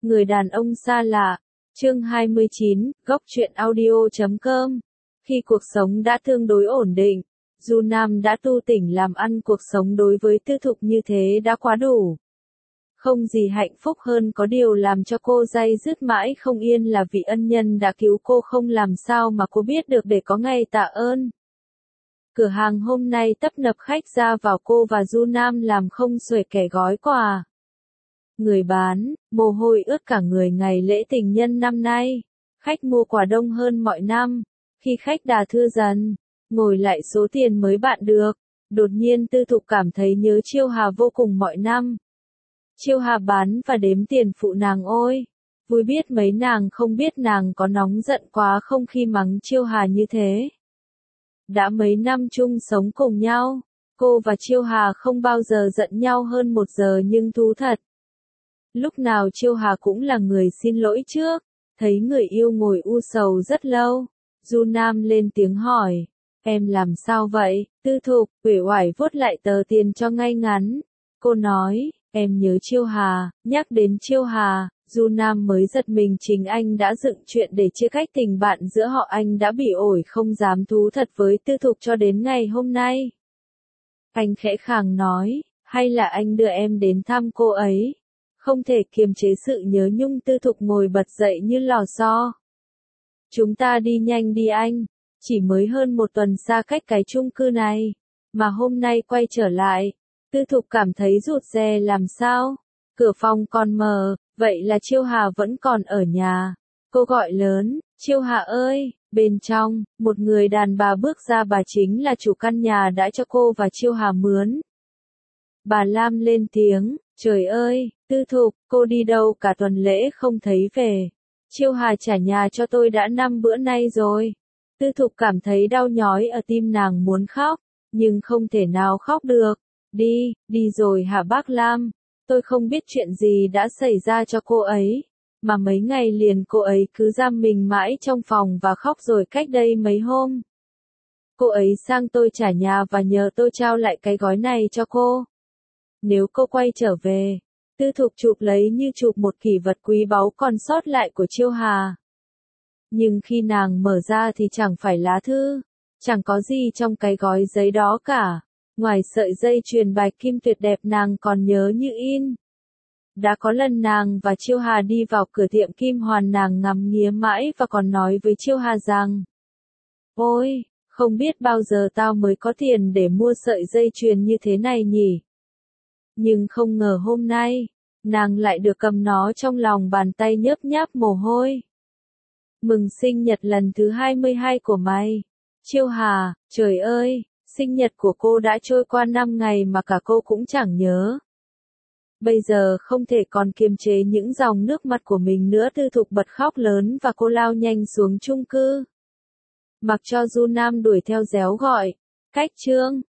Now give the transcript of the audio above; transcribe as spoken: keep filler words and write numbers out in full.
Người đàn ông xa lạ, chương hai mươi chín, góc truyện audio chấm com. Khi cuộc sống đã tương đối ổn định, Du Nam đã tu tỉnh làm ăn, cuộc sống đối với Tư Thục như thế đã quá đủ. Không gì hạnh phúc hơn, có điều làm cho cô day dứt mãi không yên là vị ân nhân đã cứu cô, không làm sao mà cô biết được để có ngày tạ ơn. Cửa hàng hôm nay tấp nập khách ra vào, cô và Du Nam làm không xuể kẻ gói quà. Người bán, mồ hôi ướt cả người ngày lễ tình nhân năm nay. Khách mua quà đông hơn mọi năm. Khi khách đà thưa dần, ngồi lại số tiền mới bạn được, đột nhiên Tư Thục cảm thấy nhớ Chiêu Hà vô cùng mọi năm. Chiêu Hà bán và đếm tiền phụ nàng, ôi, vui biết mấy. Nàng không biết nàng có nóng giận quá không khi mắng Chiêu Hà như thế. Đã mấy năm chung sống cùng nhau, cô và Chiêu Hà không bao giờ giận nhau hơn một giờ, nhưng thú thật, lúc nào Chiêu Hà cũng là người xin lỗi trước. Thấy người yêu ngồi u sầu rất lâu, Du Nam lên tiếng hỏi, em làm sao vậy? Tư Thục uể oải vuốt lại tờ tiền cho ngay ngắn. Cô nói, em nhớ Chiêu Hà. Nhắc đến Chiêu Hà, Du Nam mới giật mình, chính anh đã dựng chuyện để chia cách tình bạn giữa họ. Anh đã bị ổi không dám thú thật với Tư Thục cho đến ngày hôm nay. Anh khẽ khàng nói, hay là anh đưa em đến thăm cô ấy? Không thể kiềm chế sự nhớ nhung. Tư Thục ngồi bật dậy như lò xo. Chúng ta đi nhanh đi anh, chỉ mới hơn một tuần xa cách cái chung cư này, mà hôm nay quay trở lại. Tư Thục cảm thấy rụt rè. Làm sao? Cửa phòng còn mở, vậy là Chiêu Hà vẫn còn ở nhà. Cô gọi lớn, Chiêu Hà ơi! Bên trong, một người đàn bà bước ra, bà chính là chủ căn nhà đã cho cô và Chiêu Hà mướn. Bà Lam lên tiếng, trời ơi, Tư Thục, cô đi đâu cả tuần lễ không thấy về. Chiêu Hà trả nhà cho tôi đã năm bữa nay rồi. Tư Thục cảm thấy đau nhói ở tim, nàng muốn khóc, nhưng không thể nào khóc được. Đi, đi rồi hả bác Lam? Tôi không biết chuyện gì đã xảy ra cho cô ấy, mà mấy ngày liền cô ấy cứ giam mình mãi trong phòng và khóc, rồi cách đây mấy hôm, cô ấy sang tôi trả nhà và nhờ tôi trao lại cái gói này cho cô. Nếu cô quay trở về, Tư Thục chụp lấy như chụp một kỷ vật quý báu còn sót lại của Chiêu Hà. Nhưng khi nàng mở ra thì chẳng phải lá thư, chẳng có gì trong cái gói giấy đó cả, ngoài sợi dây chuyền bạch kim tuyệt đẹp nàng còn nhớ như in. Đã có lần nàng và Chiêu Hà đi vào cửa tiệm kim hoàn, nàng ngắm nghía mãi và còn nói với Chiêu Hà rằng, ôi, không biết bao giờ tao mới có tiền để mua sợi dây chuyền như thế này nhỉ. Nhưng không ngờ hôm nay, nàng lại được cầm nó trong lòng bàn tay, nhớp nháp mồ hôi. Mừng sinh nhật lần thứ hai mươi hai của mày, Chiêu Hà. Trời ơi, sinh nhật của cô đã trôi qua năm ngày mà cả cô cũng chẳng nhớ. Bây giờ không thể còn kiềm chế những dòng nước mắt của mình nữa, Tư Thục bật khóc lớn và cô lao nhanh xuống chung cư. Mặc cho Du Nam đuổi theo réo gọi, cách Trương,